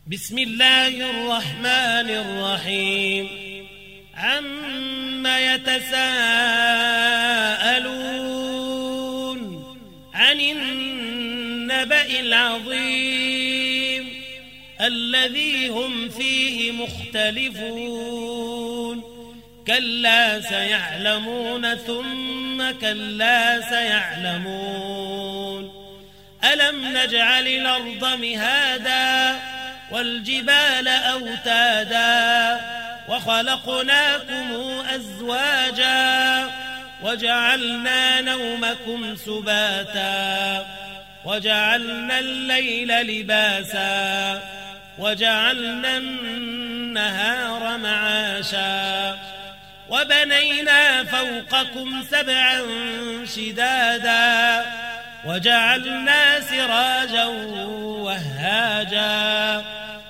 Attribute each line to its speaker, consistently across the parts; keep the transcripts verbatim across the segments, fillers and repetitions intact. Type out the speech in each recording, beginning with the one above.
Speaker 1: بسم الله الرحمن الرحيم عم يتساءلون عن النبأ العظيم الذي هم فيه مختلفون كلا سيعلمون ثم كلا سيعلمون ألم نجعل الأرض مهادا والجبال أوتادا وخلقناكم أزواجا وجعلنا نومكم سباتا وجعلنا الليل لباسا وجعلنا النهار معاشا وبنينا فوقكم سبعا شدادا وجعلنا سراجا وهاجا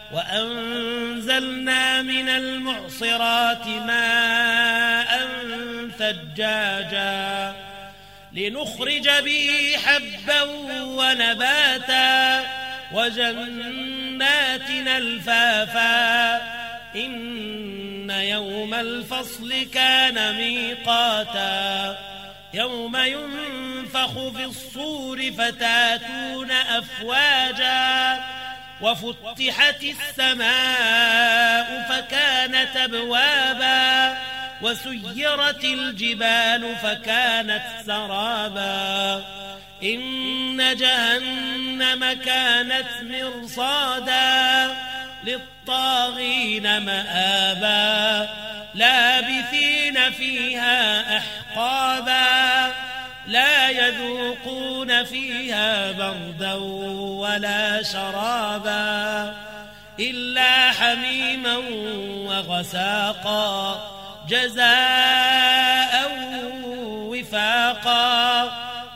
Speaker 1: وأنزلنا من المعصرات ماء ثجاجا لنخرج به حبا ونباتا وجنات ألفافا إن يوم الفصل كان ميقاتا يوم ينفخ في الصور فتاتون أفواجا وفتحت السماء فكانت أبوابا وسيرت الجبال فكانت سرابا إن جهنم كانت مرصادا للطاغين مآبا لابثين فيها أحقابا لا يذوقون فيها بردا ولا شرابا إلا حميما وغساقا جزاء وفاقا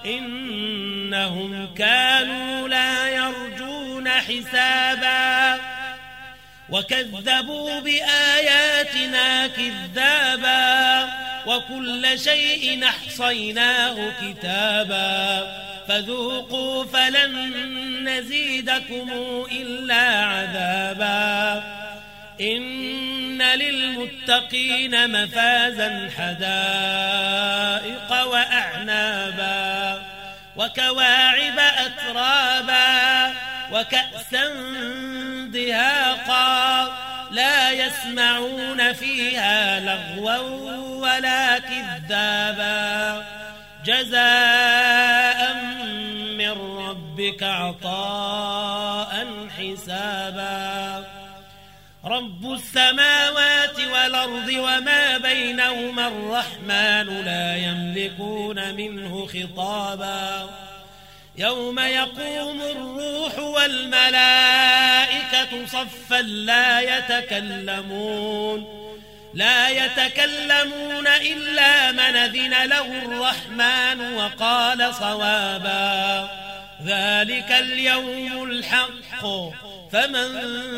Speaker 1: إنهم كانوا لا يرجون حسابا وكذبوا بآياتنا كذابا وكل شيء أحصيناه كتابا فذوقوا فلن نزيدكم إلا عذابا إن للمتقين مفازا حدائق وأعنابا وكواعب أترابا وكأسا دهاقا لا يسمعون فيها لغوا ولا كذابا جزاء من ربك عطاء حسابا رب السماوات والأرض وما بينهما الرحمن لا يملكون منه خطابا يوم يقوم الروح والملائكة صفا لا يتكلمون لا يتكلمون إلا من أذن له الرحمن وقال صوابا ذلك اليوم الحق فمن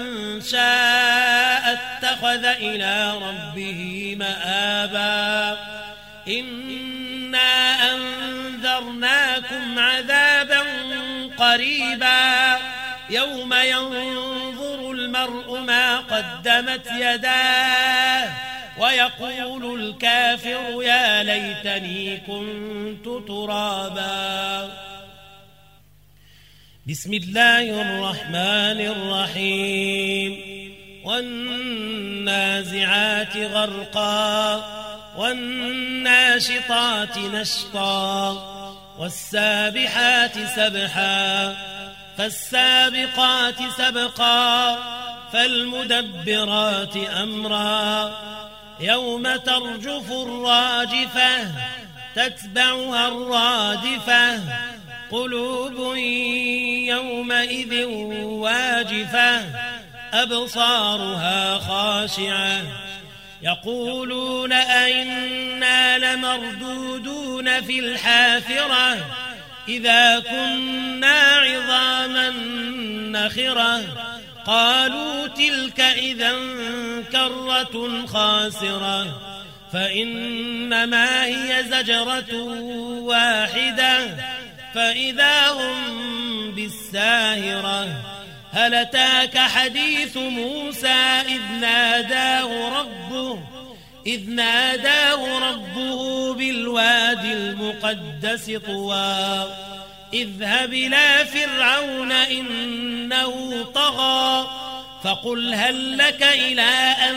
Speaker 1: شاء اتخذ إلى ربه مآبا إنا أنذرناكم عذابا قريبا يوم ينظر المرء ما قدمت يداه ويقول الكافر يا ليتني كنت ترابا بسم الله الرحمن الرحيم والنازعات غرقا والناشطات نشطا والسابحات سبحا فالسابقات سبقا فالمدبرات أمرا يوم ترجف الراجفة تتبعها الرادفة قلوب يومئذ واجفة أبصارها خاشعة يقولون أئنا لمردودون في الحافرة إذا كنا عظاما نخرة قالوا تلك إذا كرة خاسرة فإنما هي زجرة واحدة فإذا هم بالساهرة هل أتاك حديث موسى إذ ناداه ربه إذ ناداه ربه بالوادي المقدس طوى اذهب إلى فرعون إنه طغى فقل هل لك إلى أن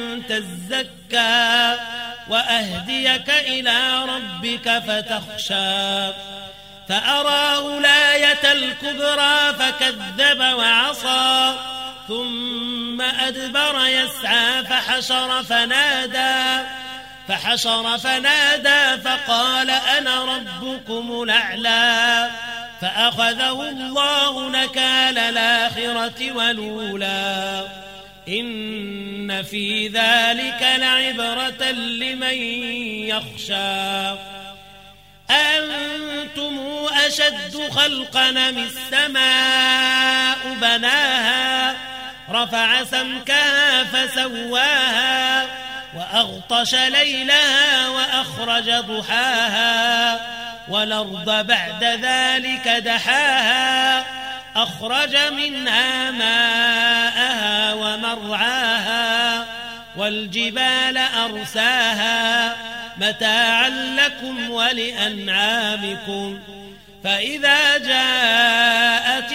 Speaker 1: تزكى وأهديك إلى ربك فتخشى فأراه الآية الكبرى فكذب وعصى ثم أدبر يسعى فحشر فنادى فحشر فنادى فقال أنا ربكم الأعلى فأخذه الله نكال الآخرة والأولى إن في ذلك لعبرة لمن يخشى أنتم أشد خلقا من السماء بناها رفع سمكها فسواها وأغطش ليلها وأخرج ضحاها والأرض بعد ذلك دحاها أخرج منها ماءها ومرعاها والجبال أرساها متاعا لكم ولأنعامكم فإذا جاءت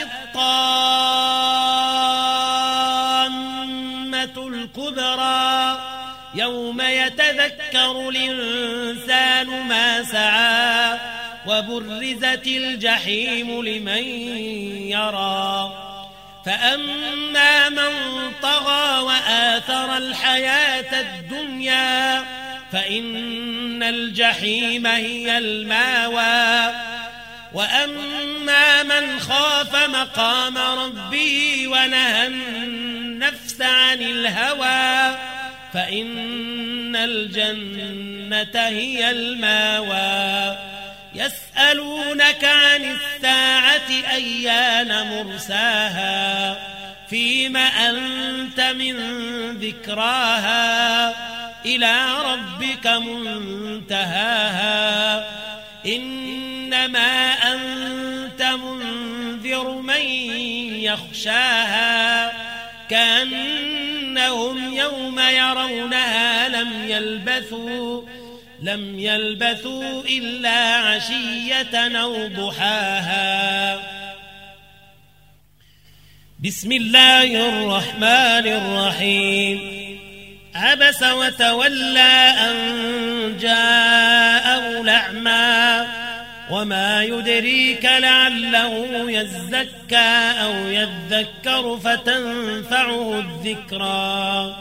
Speaker 1: الطامة الكبرى يوم يتذكر الإنسان ما سعى وبرزت الجحيم لمن يرى فأما من طغى وآثر الحياة الدنيا فإن الجحيم هي الماوى وأما من خاف مقام ربه ونهى النفس عن الهوى فإن الجنة هي الماوى يسألونك عن الساعة أيان مرساها فيم أنت من ذكراها إلى ربك منتهاها إنما أنت منذر من يخشاها كأنهم يوم يرونها لم يلبثوا لم يلبثوا إلا عشية أو ضحاها بسم الله الرحمن الرحيم عبس وتولى أن جاءه الأعمى وما يدريك لعله يزكى أو يذكر فتنفعه الذكرى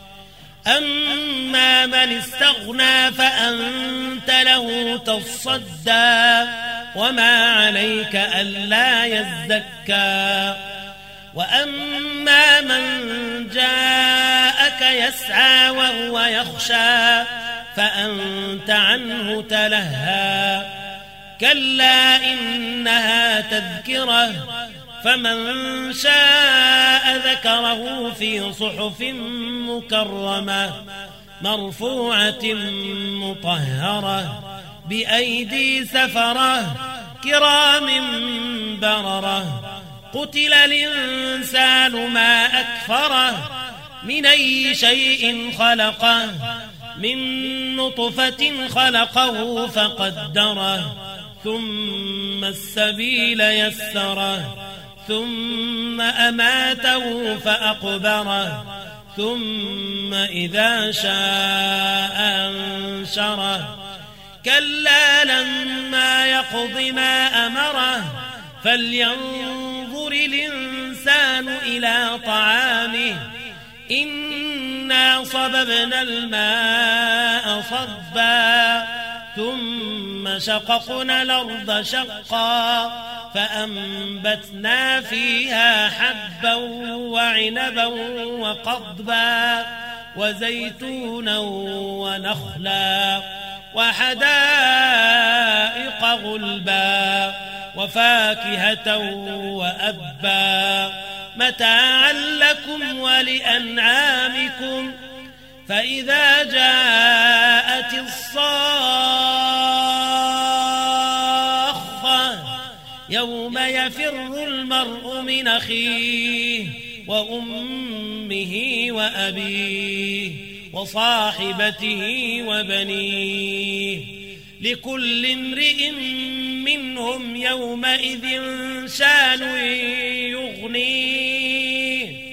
Speaker 1: أما من استغنى فأنت له تصدى وما عليك ألا يزكى وأما من جاءك يسعى وهو يخشى فأنت عنه تلهى كلا إنها تذكرة فمن شاء ذكره في صحف مكرمة مرفوعة مطهرة بأيدي سفرة كرام بررة قتل الإنسان ما أكفره من أي شيء خلقه من نطفة خلقه فقدره ثم السبيل يسره ثم أماته فأقبره ثم إذا شاء أنشره كلا لما يقض ما أمره فلينظر الإنسان إلى طعامه إنا صببنا الماء صبا ثم شققنا الأرض شقا فأنبتنا فيها حبا وعنبا وقضبا وزيتونا ونخلا وحدائق غلبا وفاكهة وأبا متاعا لكم ولأنعامكم فإذا جاءت الصاخة يوم يفر المرء من أخيه وأمه وأبيه وصاحبته وبنيه لكل امرئ منهم يومئذ شان يغنيه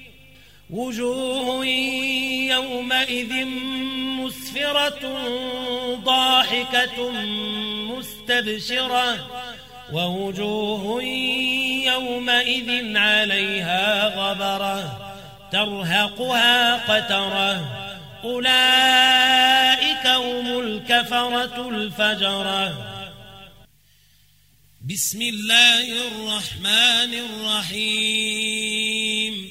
Speaker 1: وجوه يومئذ مسفرة ضاحكة مستبشرة ووجوه يومئذ عليها غبرة ترهقها قترة أولئك هم الكفرة الفجرة.
Speaker 2: بسم الله الرحمن الرحيم.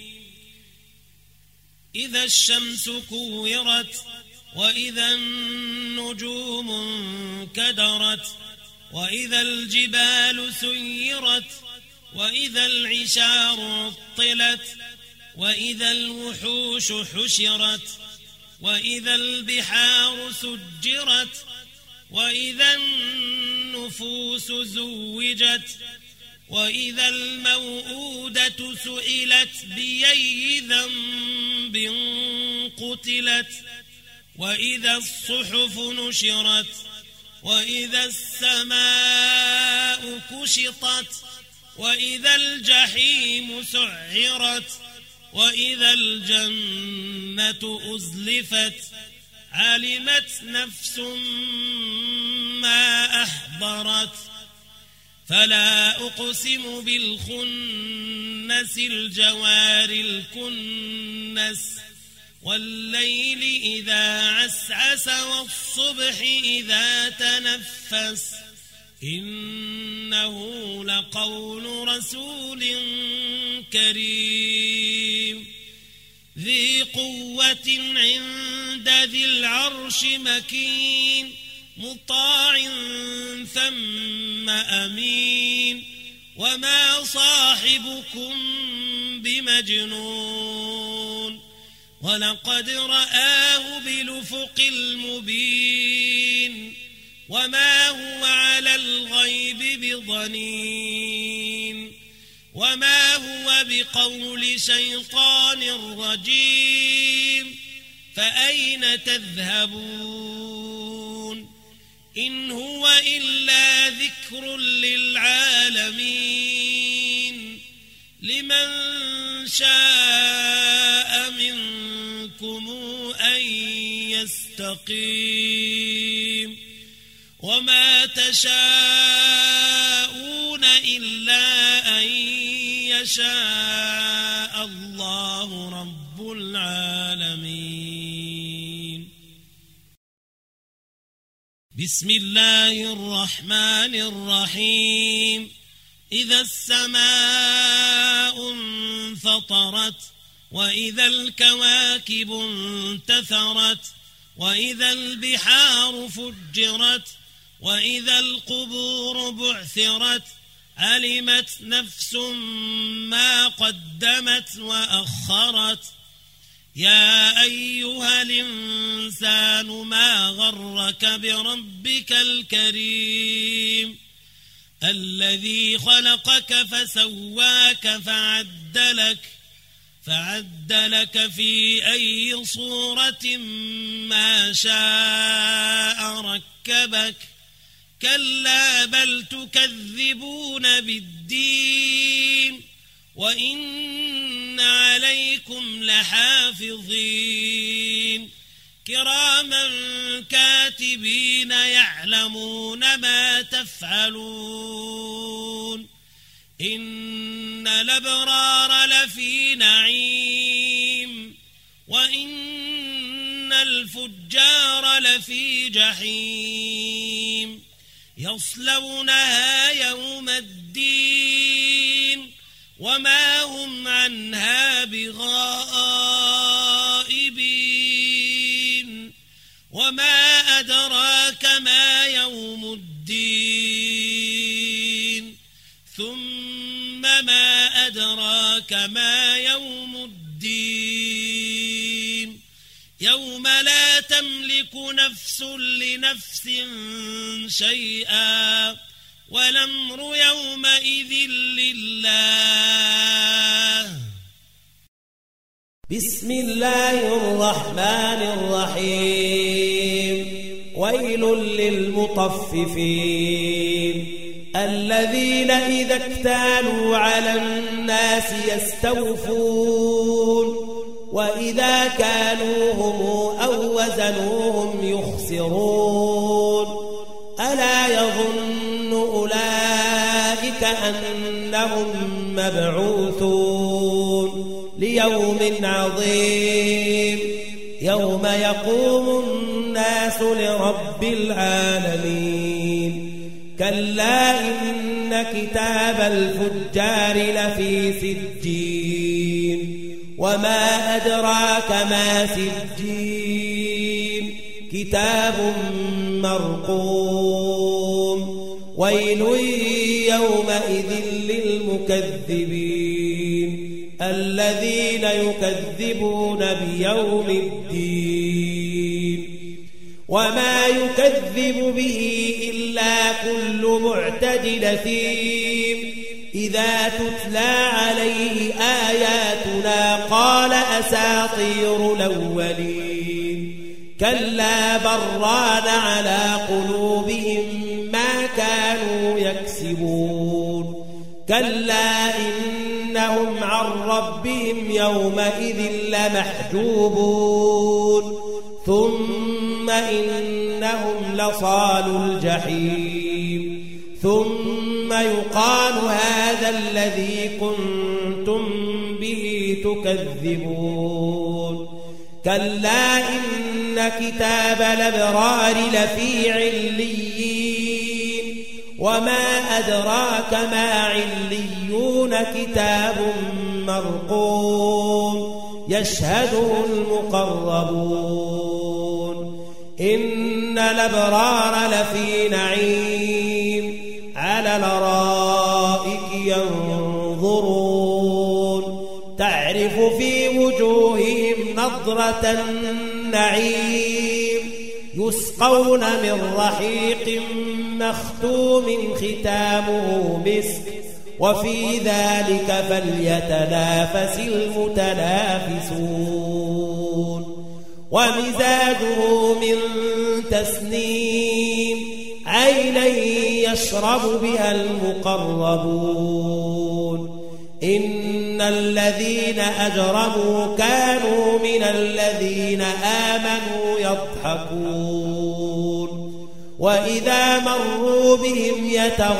Speaker 2: إذا الشمس كورت وإذا النجوم انكدرت وإذا الجبال سيرت وإذا العشار عطلت وإذا الوحوش حشرت وإذا البحار سجرت وإذا النفوس زوجت وإذا الموءودة سئلت بأي ذنب قتلت وإذا الصحف نشرت وإذا السماء كشطت وإذا الجحيم سعرت وإذا الجنة أزلفت علمت نفس ما أحضرت فلا أقسم بالخنس الجوار الكنس والليل إذا عسعس والصبح إذا تنفس إنه لقول رسول كريم ذي قوة عند ذي العرش مكين مطاع ثم أمين وما صاحبكم بمجنون ولقد رآه بالأفق المبين وما هو على الغيب بضنين وما هو بقول شيطان رجيم فأين تذهبون إن هو إلا ذكر للعالمين لمن شاء منكم أن يستقيم وما تشاءون إلا أن يشاء الله رب العالمين. بسم الله الرحمن الرحيم. إذا السماء انفطرت وإذا الكواكب انتثرت وإذا البحار فجرت وإذا القبور بعثرت علمت نفس ما قدمت وأخرت يا أيها الإنسان ما غرك بربك الكريم الذي خلقك فسواك فعدلك فعدلك في أي صورة ما شاء ركبك كلا بل تكذبون بالدين وإن عليكم لحافظين كراما كاتبين يعلمون ما تفعلون إن الأبرار لفي نعيم وإن الفجار لفي جحيم يصلونها يوم الدين وما هم عنها بغائبين وما أدراك ما يوم الدين ثم ما أدراك ما يوم الدين يوم لا تملك نفس لنفس شيئا والأمر يومئذ لله.
Speaker 1: بسم الله الرحمن الرحيم. ويل للمطففين الذين إذا اكتالوا على الناس يستوفون وإذا كالوهم أو وزنوهم يخسرون. ألا يظن أولئك أنهم مبعوثون ليوم عظيم يوم يقوم الناس لرب العالمين. كلا إن كتاب الفجار لفي سجين وما أدراك ما سجين كتاب مرقوم. ويل يومئذ للمكذبين الذين يكذبون بيوم الدين. وما يكذب به إلا كل معتد أثيم إذا تتلى عليه آياتنا قال أساطير الأولين. كلا بران على قلوبهم ما كانوا يكسبون. كلا إنهم عن ربهم يومئذ لمحجوبون ثم إنهم لصالو الجحيم. ثم يقال هذا الذي كنتم به تكذبون. كلا إن كتاب الأبرار لفي عليين وما أدراك ما عليون كتاب مرقوم يشهده المقربون. إن الأبرار لفي نعيم على الأرائك ينظرون تعرف في وجوههم نضرة النعيم يسقون من رحيق مختوم ختامه مسك وفي ذلك فليتنافس المتنافسون. ومزاجه من تسنيم عينا يشرب بها المقربون. إن الذين أجرموا كانوا من الذين آمنوا يضحكون وإذا مروا بهم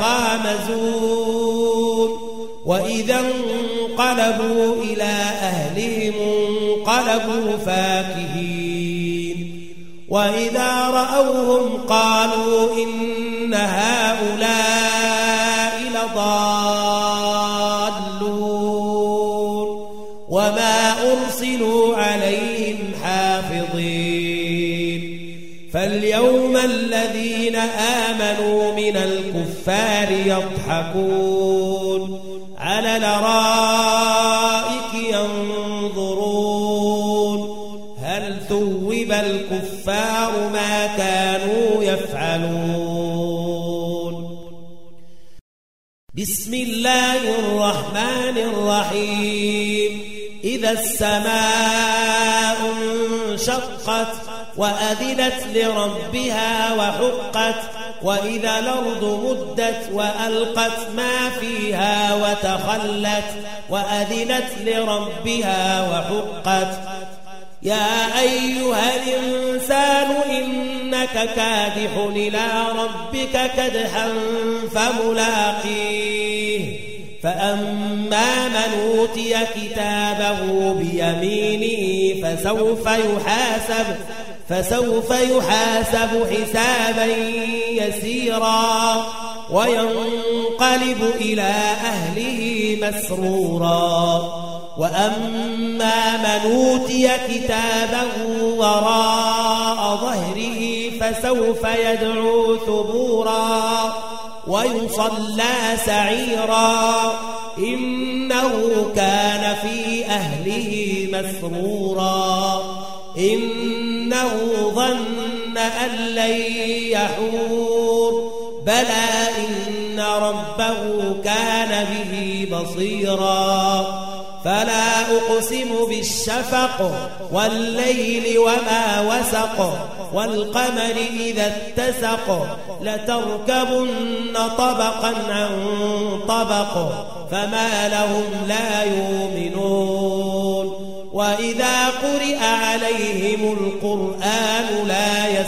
Speaker 1: يتغامزون وإذا انقلبوا إلى أهلهم انقلبوا فاكهين وإذا رأوهم قالوا إن هؤلاء لضالون وما أرسلوا عليهم حافظين. فاليوم الذين آمنوا من الكفار يضحكون على الأرائك ينظرون هل ثوب الكفار ما كانوا يفعلون. بسم الله الرحمن الرحيم. إذا السماء انشقت وأذنت لربها وحقت وإذا الأرض مدت وألقت ما فيها وتخلت وأذنت لربها وحقت. يا أيها الإنسان إنك كادح إلى ربك كدحا فملاقيه. فأما من أوتي كتابه بيمينه فسوف يحاسب فسوف يحاسب حسابا يسيرا وينقلب إلى أهله مسرورا. وأما من أوتي كتابه وراء ظهره فسوف يدعو ثبورا ويصلى سعيرا إنه كان في أهله مسرورا. إنه ظن أن لن يحور بلى إن ربه كان به بصيرا فلا أقسم بالشفق والليل وما وسق والقمر إذا اتسق لتركبن طبقا عن طبق فما لهم لا يؤمنون وإذا قرئ عليهم القرآن لا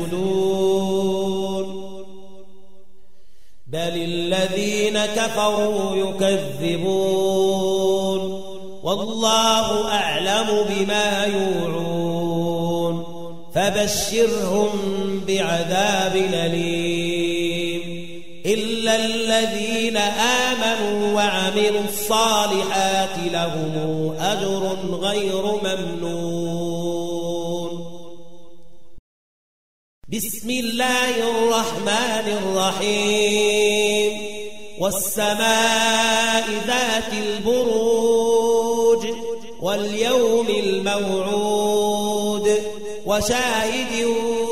Speaker 1: يسجدون بل الذين كفروا يكذبون والله أعلم بما يوعون فبشرهم بعذاب أليم إلا الذين آمنوا وعملوا الصالحات لهم أجر غير ممنون. بسم الله الرحمن الرحيم والسماء ذات البروج واليوم الموعود وشاهد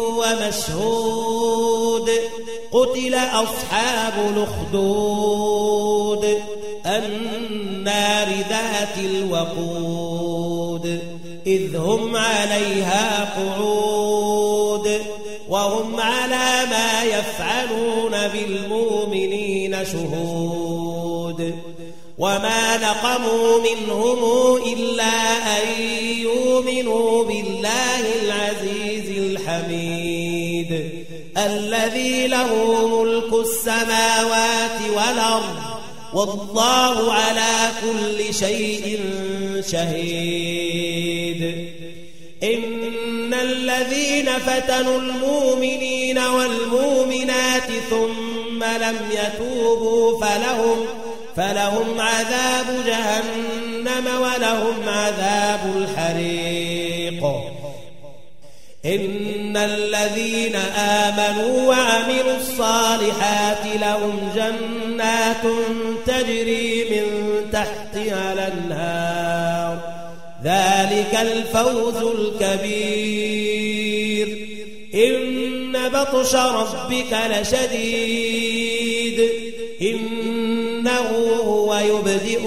Speaker 1: ومشهود قتل أصحاب الأخدود النار ذات الوقود إذ هم عليها قعود وهم على ما يفعلون بالمؤمنين شهود وما نقموا منهم إلا أن يؤمنوا بالله العزيز الحميد الذي له ملك السماوات والأرض والله على كل شيء شهيد. إن الذين فتنوا المؤمنين والمؤمنات ثم لم يتوبوا فلهم فلهم عذاب جهنم ولهم عذاب الحريق. إن الذين آمنوا وعملوا الصالحات لهم جنات تجري من تحتها الأنهار ذلك الفوز الكبير. إن بطش ربك لشديد إنه هو يبدئ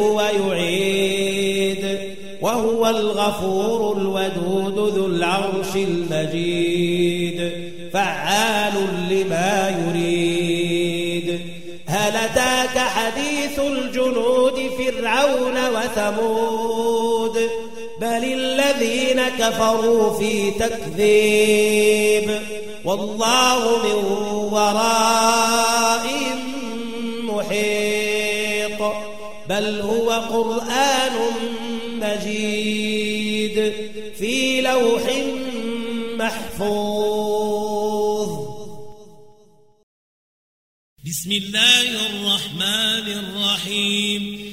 Speaker 1: ويعيد وهو الغفور الودود ذو العرش المجيد فعال لما يريد. هل أتاك حديث الجنود فرعون وثمود بل الذين كفروا في تكذيب والله من ورائهم محيط بل هو قرآن مجيد في لوح محفوظ.
Speaker 2: بسم الله الرحمن الرحيم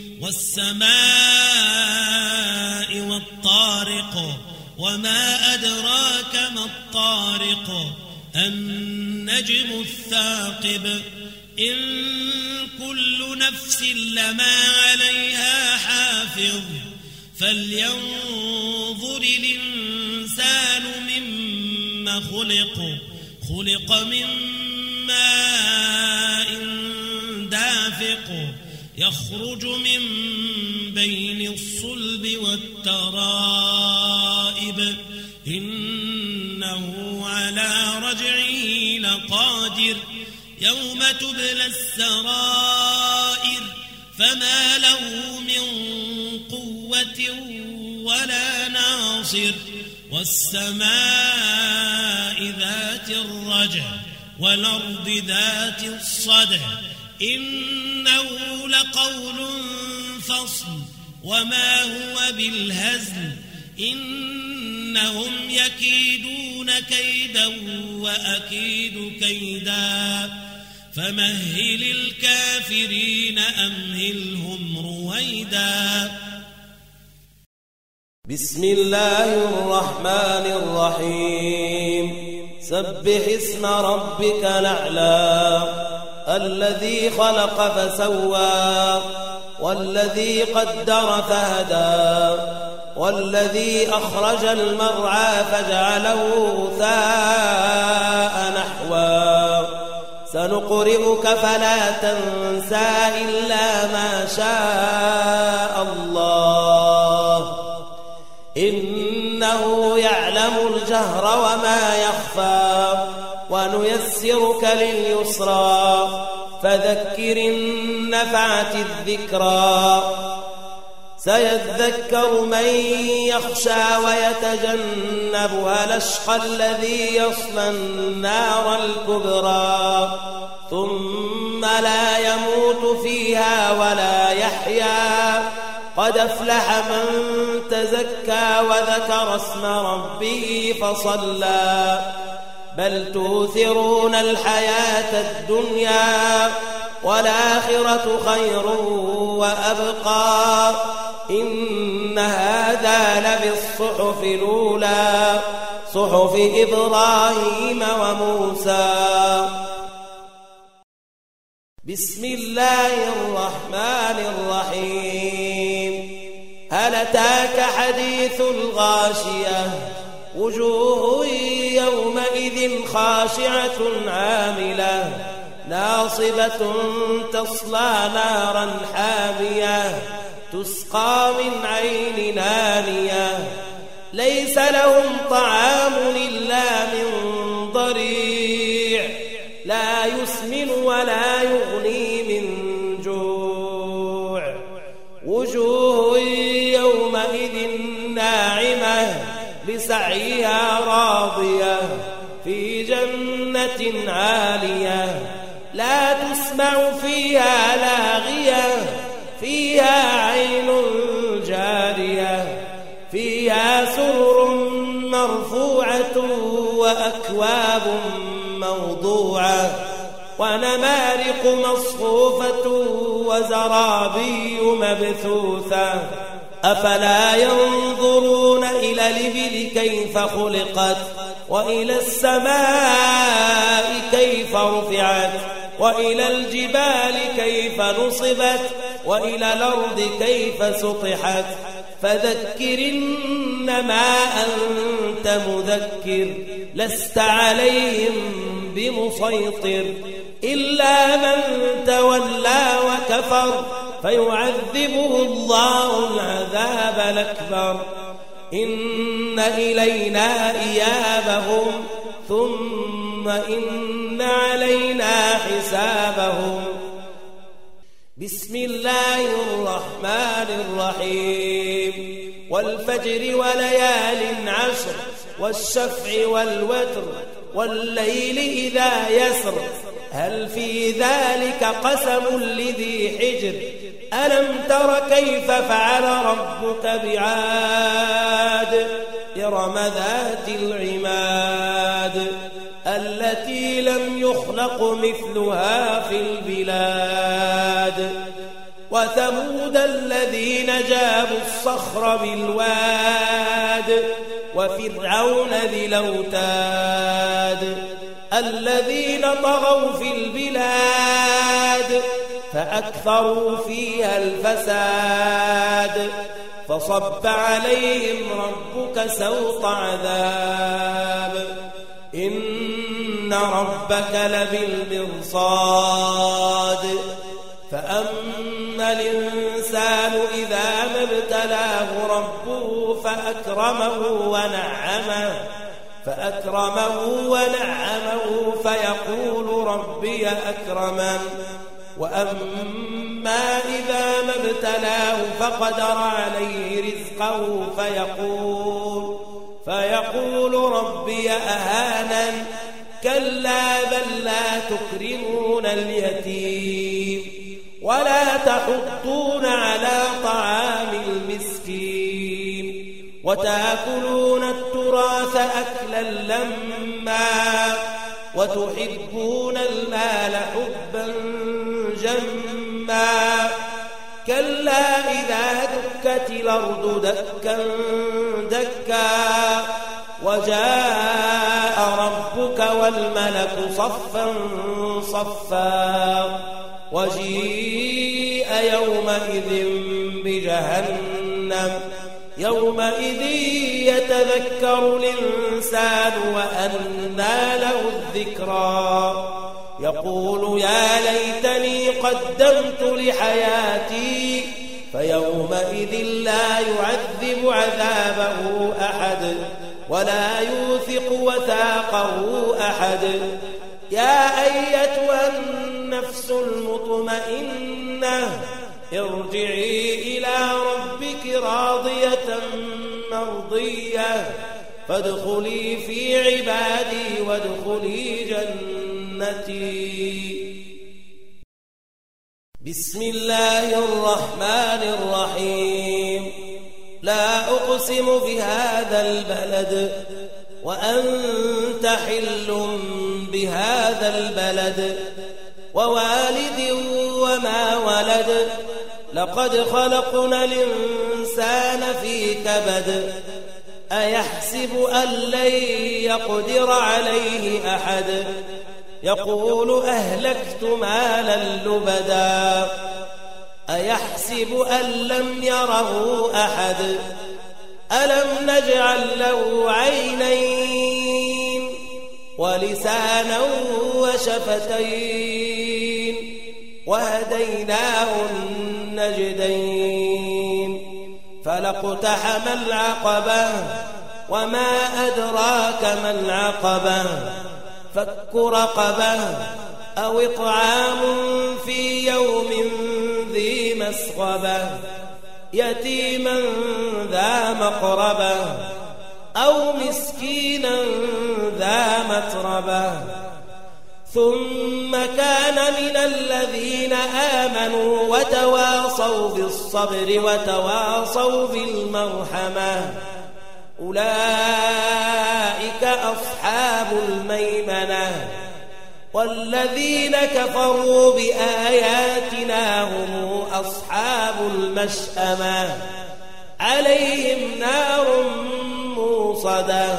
Speaker 2: والسماء والطارق وما أدراك ما الطارق النجم الثاقب إن كل نفس لما عليها حافظ فلينظر الإنسان مما خلق خلق من ماء دافق يخرج من بين الصلب والترائب إنه على رجعه لقادر يوم تبلى السرائر فما له من قوة ولا ناصر والسماء ذات الرجع والأرض ذات الصدع إنه لقول فصل وما هو بالهزل إنهم يكيدون كيدا وأكيد كيدا فمهل الكافرين أمهلهم رويدا.
Speaker 1: بسم الله الرحمن الرحيم سبح اسم ربك الأعلى الذي خلق فسوى والذي قدر فهدى والذي أخرج المرعى فجعله غثاء نحوا سنقرئك فلا تنسى إلا ما شاء الله إنه يعلم الجهر وما يخفى ونيسرك لليسرى فذكر إن نفعت الذكرى سيذكر من يخشى ويتجنبها الأشقى الذي يصلى النار الكبرى ثم لا يموت فيها ولا يحيا قد أفلح من تزكى وذكر اسم ربه فصلى بل توثرون الحياة الدنيا والآخرة خير وأبقى إن هذا لبالصحف الأولى صحف إبراهيم وموسى. بسم الله الرحمن الرحيم. هل أتاك حديث الغاشية وجوه يومئذ خاشعة عاملة ناصبة تصلى نارا حامية تسقى من عين آنية ليس لهم طعام إلا من ضريع لا يسمن ولا يغني من جوع وجوه يومئذ ناعمة لسعيها راضية في جنة عالية لا تسمع فيها لاغية فيها عين جارية فيها سرر مرفوعة وأكواب موضوعة ونمارق مصفوفة وزرابي مبثوثة أفلا ينظرون إلى الإبل كيف خلقت وإلى السماء كيف رفعت وإلى الجبال كيف نصبت وإلى الأرض كيف سطحت فذكر إنما أنت مذكر لست عليهم بمسيطر إلا من تولى وكفر فيعذبه الله العذاب الأكبر إن إلينا إيابهم ثم إن علينا حسابهم. بسم الله الرحمن الرحيم. والفجر وليال عشر والشفع والوتر والليل إذا يسر هل في ذلك قسم لذي حجر ألم تر كيف فعل ربك بعاد إرم ذات العماد التي لم يخلق مثلها في البلاد وثمود الذين جابوا الصخر بالواد وفرعون ذي الأوتاد الذين طغوا في البلاد فأكثروا فيها الفساد فصب عليهم ربك سوط عذاب إن ربك لبالمرصاد فأما الإنسان إذا ما ابتلاه ربه فأكرمه ونعمه فأكرمه ونعمه فيقول ربي أكرمن وأما إذا ما ابتلاه فقدر عليه رزقه فيقول فيقول ربي أهانن كلا بل لا تكرمون اليتيم ولا تحضون على طعام المسكين وتأكلون التراث أكلا لما وتحبون المال حبا جما كلا إذا دكت الأرض دكا دكا وجاء ربك والملك صفا صفا وجيء يومئذ بجهنم يومئذ يتذكر الإنسان وأنى له الذكرى يقول يا ليتني قدمت لحياتي فيومئذ لا يعذب عذابه أحد ولا يوثق وثاقه أحد. يا أيتها النفس المطمئنة ارجعي إلى ربك راضية مرضية فادخلي في عبادي وادخلي جنتي. بسم الله الرحمن الرحيم. لا أقسم بهذا البلد وأنت حل بهذا البلد ووالد وما ولد لقد خلقنا الإنسان في كبد أيحسب أن لن يقدر عليه أحد يقول أهلكت مالا لبدا أيحسب أن لم يره أحد ألم نجعل له عينين ولسانا وشفتين وهديناه النجدين فلاقتحم العقبة وما أدراك ما العقبة فك رقبة أو إطعام في يوم ذي مسغبة يتيما ذا مقربة أو مسكينا ذا متربة ثم كان من الذين آمنوا وتواصوا بالصبر وتواصوا بالمرحمة أولئك أصحاب الميمنة والذين كفروا بآياتنا هم أصحاب المشأمة عليهم نار موصدة.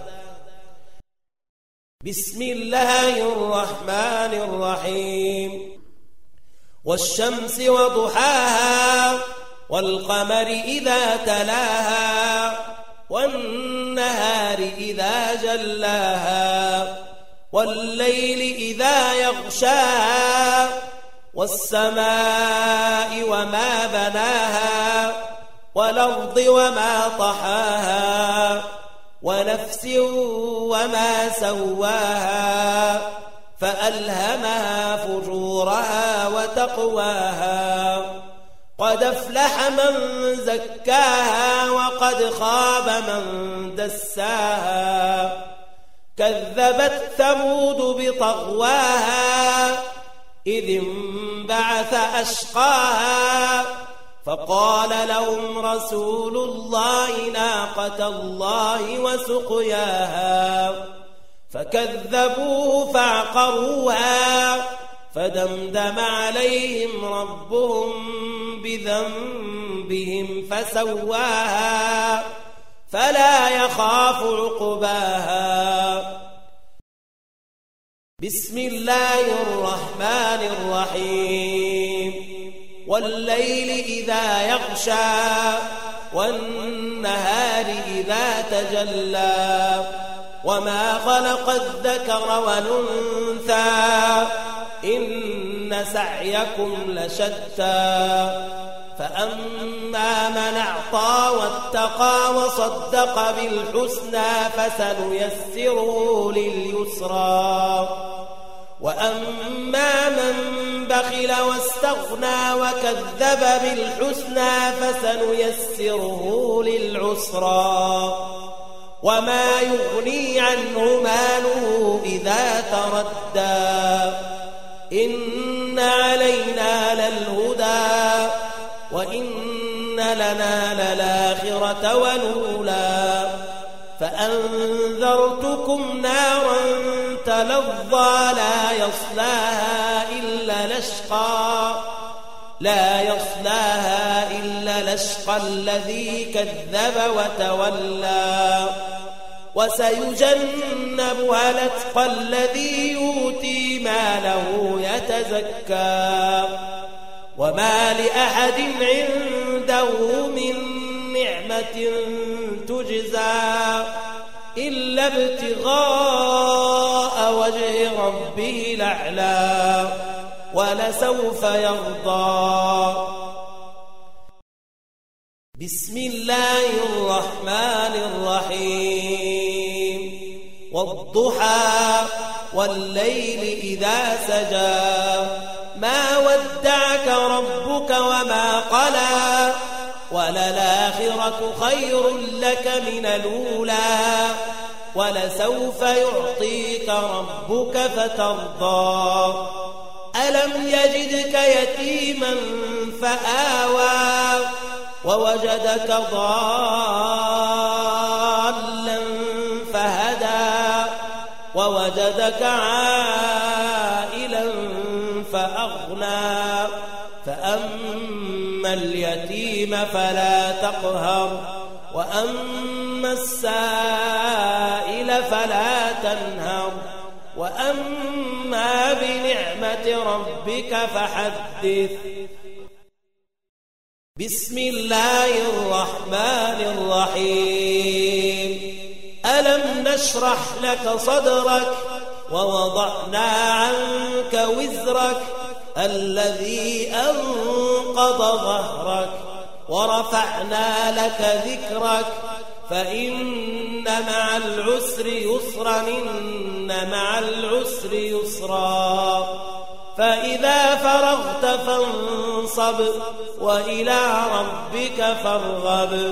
Speaker 1: بسم الله الرحمن الرحيم. والشمس وضحاها والقمر إذا تلاها والنهار إذا جلاها والليل إذا يغشاها والسماء وما بناها والأرض وما طحاها ونفس وما سواها فألهمها فجورها وتقواها قد أفلح من زكاها وقد خاب من دساها كذبت ثمود بطغواها إذ انبعث أشقاها فقال لهم رسول الله ناقة الله وسقياها فكذبوه فعقروها فدمدم عليهم ربهم بذنبهم فسواها فلا يخاف عقباها. بسم الله الرحمن الرحيم. والليل إذا يغشى والنهار إذا تجلى وما خلق الذكر والأنثى إن سعيكم لشتى فأما من أعطى واتقى وصدق بالحسنى فسنيسره لليسرى وأما من بخل واستغنى وكذب بالحسنى فسنيسره للعسرى وما يغني عنه ماله إذا تردى إن علينا للهدى وإن لنا للآخرة والأولى فأنذرتكم نارا تلظى لا يصلاها إلا الأشقى لا يصلاها إلا الأشقى الذي كذب وتولى وسيجنبها الأتقى الذي يؤتي ماله يتزكى وما لأحد عنده من نعمة تجزى إلا ابتغاء وجه ربه الأعلى ولسوف يرضى. بسم الله الرحمن الرحيم. والضحى والليل إذا سجى ما ودعك ربك وما قلى وللآخرة خير لك من الأولى ولسوف يعطيك ربك فترضى. ألم يجدك يتيما فآوى ووجدك ضالا فهدى ووجدك عائلا فأغنى فأما اليتيم فلا تقهر وأما السائل فلا تنهر وأما بنعمة ربك فحدث. بسم الله الرحمن الرحيم. ألم نشرح لك صدرك ووضعنا عنك وزرك الذي أنقض ظهرك ورفعنا لك ذكرك فإن مع العسر يسرا إن مع العسر يسرا فإذا فرغت فانصب وإلى ربك فارغب.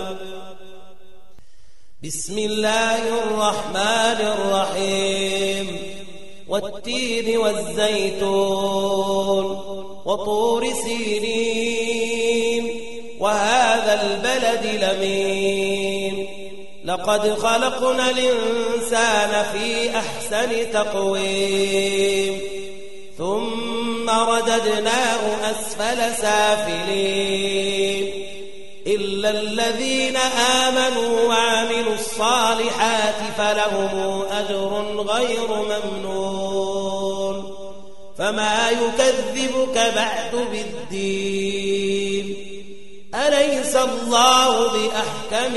Speaker 1: بسم الله الرحمن الرحيم. والتين والزيتون وطور سينين وهذا البلد الأمين لقد خلقنا الإنسان في أحسن تقويم ثم رددناه أسفل سافلين إلا الذين آمنوا وعملوا الصالحات فلهم أجر غير ممنون فما يكذبك بعد بالدين أليس الله بأحكم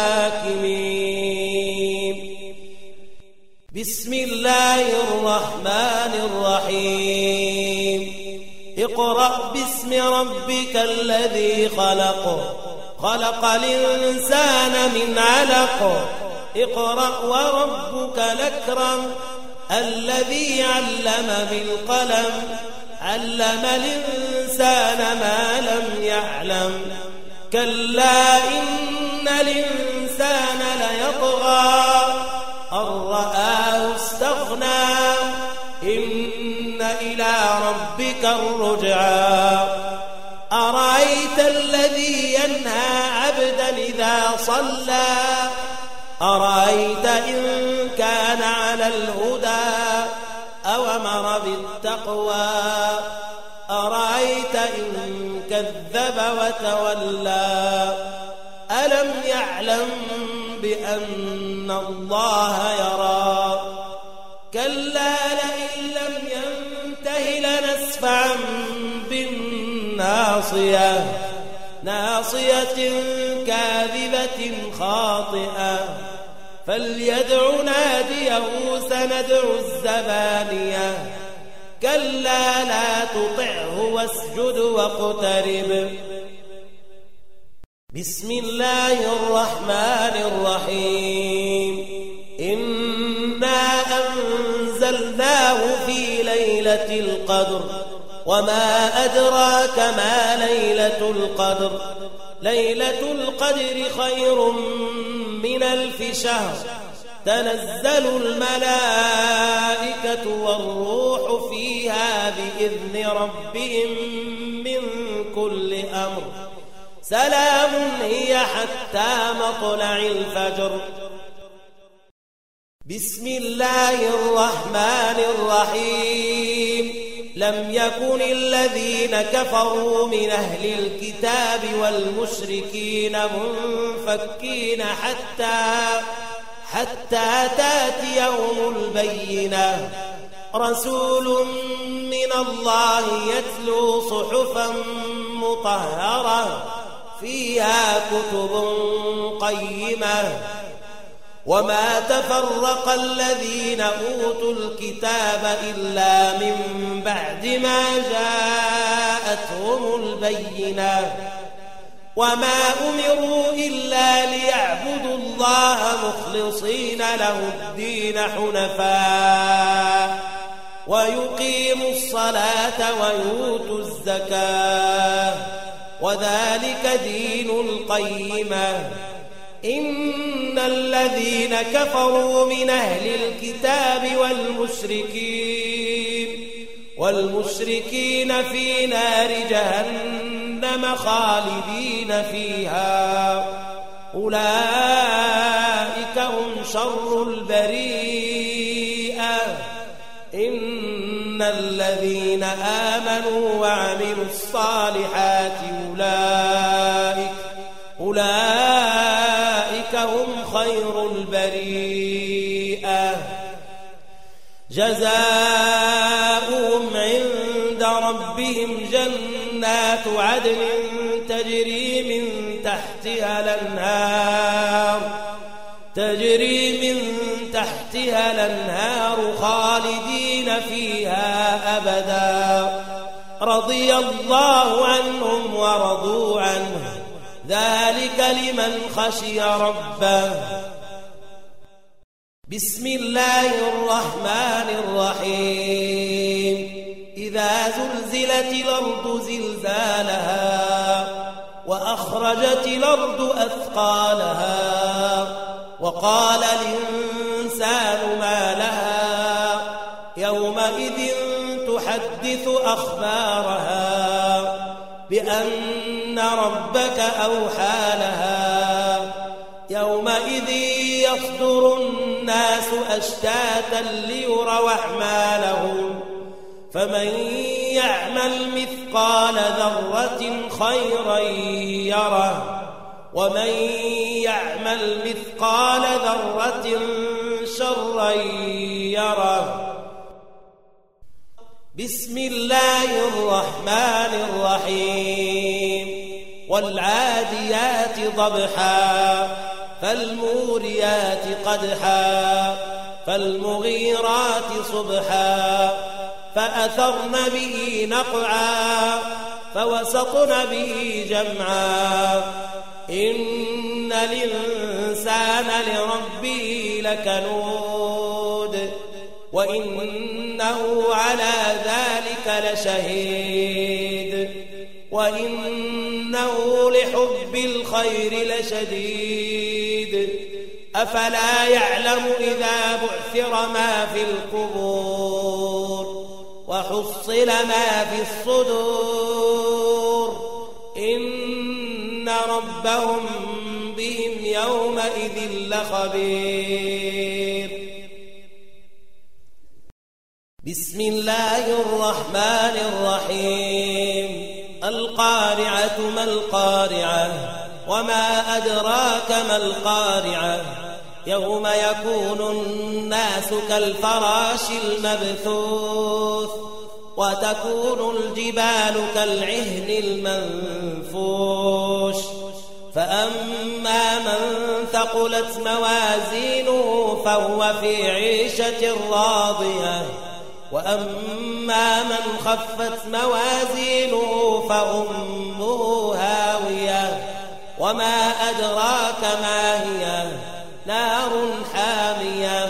Speaker 1: الحاكمين. بسم الله الرحمن الرحيم. اقرأ باسم ربك الذي خلق خلق الإنسان من علق اقرأ وربك الأكرم الذي علم بالقلم علم الإنسان ما لم يعلم كلا إن الإنسان ليطغى أن رآه استغنى إن إلى ربك الرجعى أرأيت الذي ينهى عبدا إذا صلى أرأيت إن كان على الهدى أو أمر بالتقوى أرأيت إن كذب وتولى ألم يعلم بأن الله يرى كلا لئن لم ينته لنسفعا بالناصية ناصية كاذبة خاطئة فليدع ناديه سندع الزبانية كلا لا تطعه واسجد واقترب. بسم الله الرحمن الرحيم. إنا أنزلناه في ليلة القدر وما أدراك ما ليلة القدر ليلة القدر خير من ألف شهر تنزل الملائكة والروح فيها بإذن ربهم من كل أمر سلام هي حتى مطلع الفجر. بسم الله الرحمن الرحيم. لم يكن الذين كفروا من أهل الكتاب والمشركين منفكين حتى حتى تأتيهم البينة رسول من الله يتلو صحفا مطهرة فيها كتب قيمة وما تفرق الذين أوتوا الكتاب إلا من بعد ما جاءتهم البينات وما أمروا إلا ليعبدوا الله مخلصين له الدين حنفاء ويقيموا الصلاة ويؤتوا الزكاة وذلك دين القيمة. إن الذين كفروا من أهل الكتاب والمشركين والمشركين في نار جهنم خالدين فيها أولئك هم شر البريئة. إن الذين آمنوا وعملوا الصالحات أولئك أولئك هم خير البريئة. جزاؤهم عند ربهم جنات عدن تجري من تحتها الأنهار تجري من تحتها الأنهار خالدين فيها أبدا رضي الله عنهم ورضوا عنه ذلك لمن خشي ربه. بسم الله الرحمن الرحيم. إذا زلزلت الأرض زلزالها وأخرجت الأرض أثقالها وقال الإنسان ما لها يومئذ تحدث أخبارها بأن ربك أوحى لها يومئذ يصدر الناس أشتاتا ليروا أعمالهم فمن يعمل مثقال ذرة خيرا يره ومن يعمل مثقال ذرة شرا يره. بسم الله الرحمن الرحيم. والعاديات ضبحا فالموريات قدحا فالمغيرات صبحا فأثرن به نقعا فوسطن به جمعا. إن الإنسان لربه لكنود وإنه على ذلك لشهيد وإنه لحب الخير لشديد. أفلا يعلم إذا بعثر ما في القبور وحصل ما في الصدور إن ربهم بهم يومئذ لخبير. بسم الله الرحمن الرحيم. القارعة ما القارعة وما أدراك ما القارعة يوم يكون الناس كالفراش المبثوث وتكون الجبال كالعهن المنفوش فأما من ثقلت موازينه فهو في عيشة راضية وأما من خفت موازينه فأمه هاوية وما أدراك ما هي نار حامية.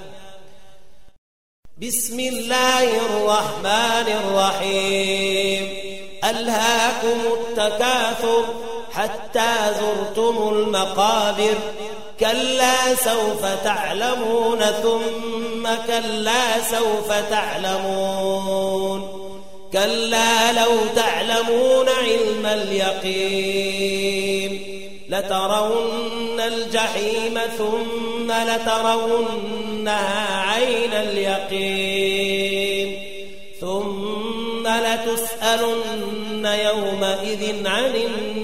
Speaker 1: بسم الله الرحمن الرحيم. ألهاكم التكاثر حتى زرتم المقابر كلا سوف تعلمون ثم كلا سوف تعلمون كلا لو تعلمون علم اليقين لترون الجحيم ثم لترونها عين اليقين ثم لتسألن يومئذ عن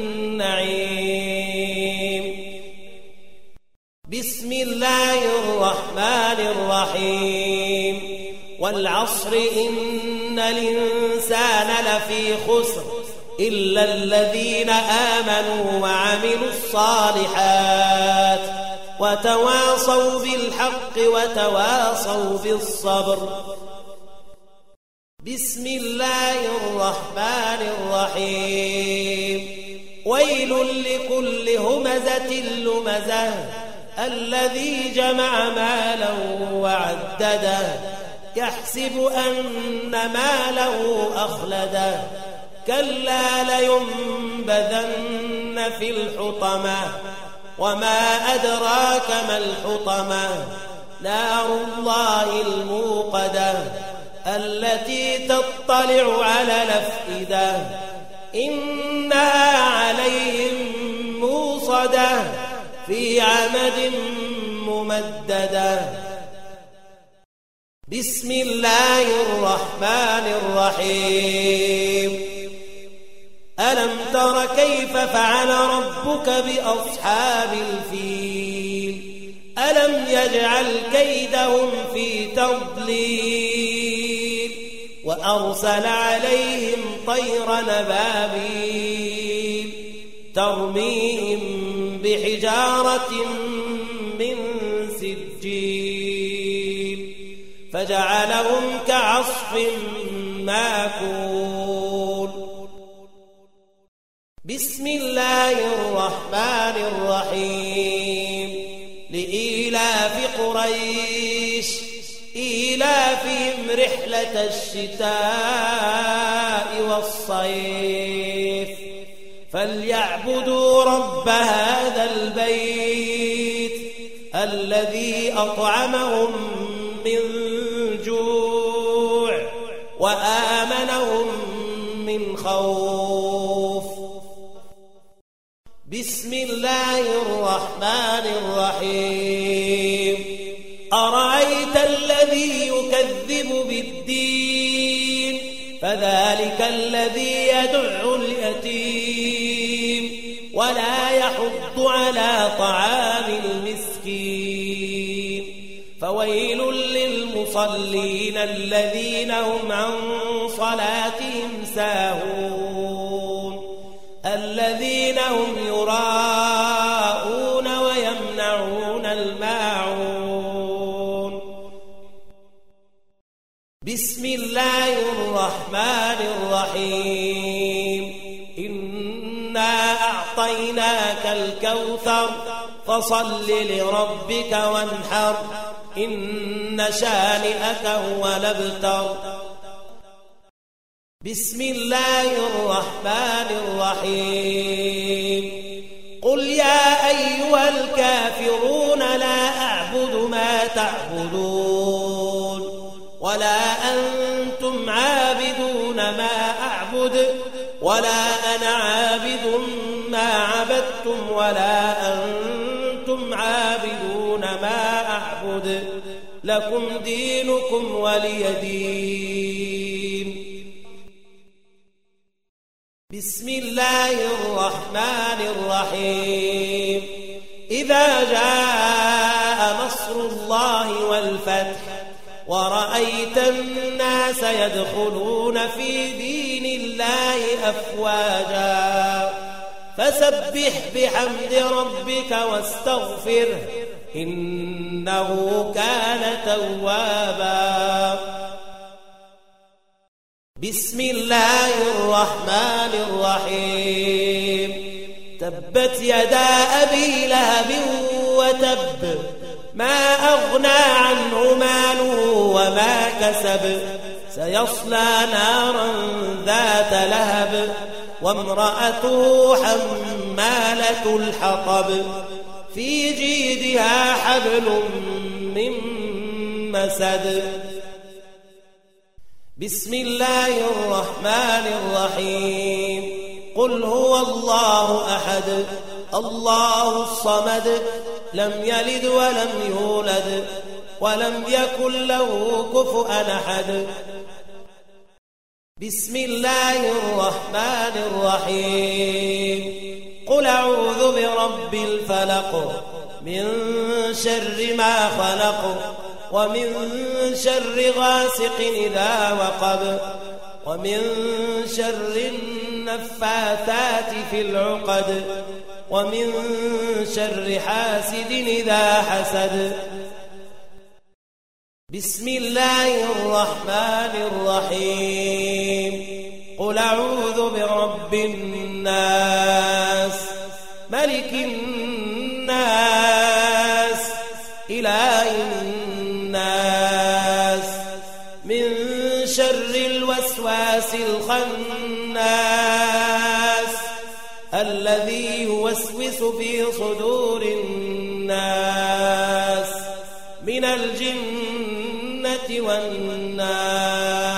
Speaker 1: النعيم. بسم الله الرحمن الرحيم. والعصر إن الإنسان لفي خسر إلا الذين آمنوا وعملوا الصالحات وتواصوا بالحق وتواصوا بالصبر. بسم الله الرحمن الرحيم. ويل لكل همزة لمزة الذي جمع مالا وعدده يحسب أن ماله أخلده كلا لينبذن في الحطمة وما أدراك ما الحطمة نار الله الموقدة التي تطلع على الأفئدة إنها عليهم موصدة في عمد ممددة. بسم الله الرحمن الرحيم. ألم تر كيف فعل ربك بأصحاب الفيل ألم يجعل كيدهم في تضليل وأرسل عليهم طيرا أبابيل ترميهم بحجارة من سجيل فجعلهم كعصف ماكول. بسم الله الرحمن الرحيم. لإيلاف قريش إيلافهم رحلة الشتاء والصيف فليعبدوا رب هذا البيت الذي أطعمهم من جوع وآمنهم من خوف. بسم الله الرحمن الرحيم. أرأيت الذي يكذب بالدين فذلك الذي يدع اليتيم ولا يحض على طعام المسكين فويل للمصلين الذين هم عن صلاتهم ساهون الذين هم يراءون ويمنعون الماعون. بسم الله الرحمن الرحيم. إنا أعطيناك الكوثر فصل لربك وانحر إن شانئك هو الأبتر. بسم الله الرحمن الرحيم. قل يا أيها الكافرون لا أعبد ما تعبدون ولا أنتم عابدون ما أعبد ولا أنا عابد ما عبدتم ولا أنتم عابدون ما أعبد لكم دينكم ولي دين. بسم الله الرحمن الرحيم. إذا جاء نصر الله والفتح ورأيت الناس يدخلون في دين الله أفواجا فسبح بحمد ربك واستغفره إنه كان توابا. بسم الله الرحمن الرحيم. تبت يدا أبي لهب وتب ما أغنى عنه ماله وما كسب سيصلى نارا ذات لهب وامرأته حمالة الحطب في جيدها حبل من مسد. بسم الله الرحمن الرحيم. قل هو الله أحد الله الصمد لم يلد ولم يولد ولم يكن له كفؤا أحد. بسم الله الرحمن الرحيم. قل أعوذ برب الفلق من شر ما خلق ومن شر غاسق إذا وقب ومن شر النفاثات في العقد ومن شر حاسد إذا حسد. بسم الله الرحمن الرحيم. قل أعوذ برب الناس ملك الناس إله الناس من شر الوسواس الخناس الذي يوسوس في صدور الناس من الجنة والناس.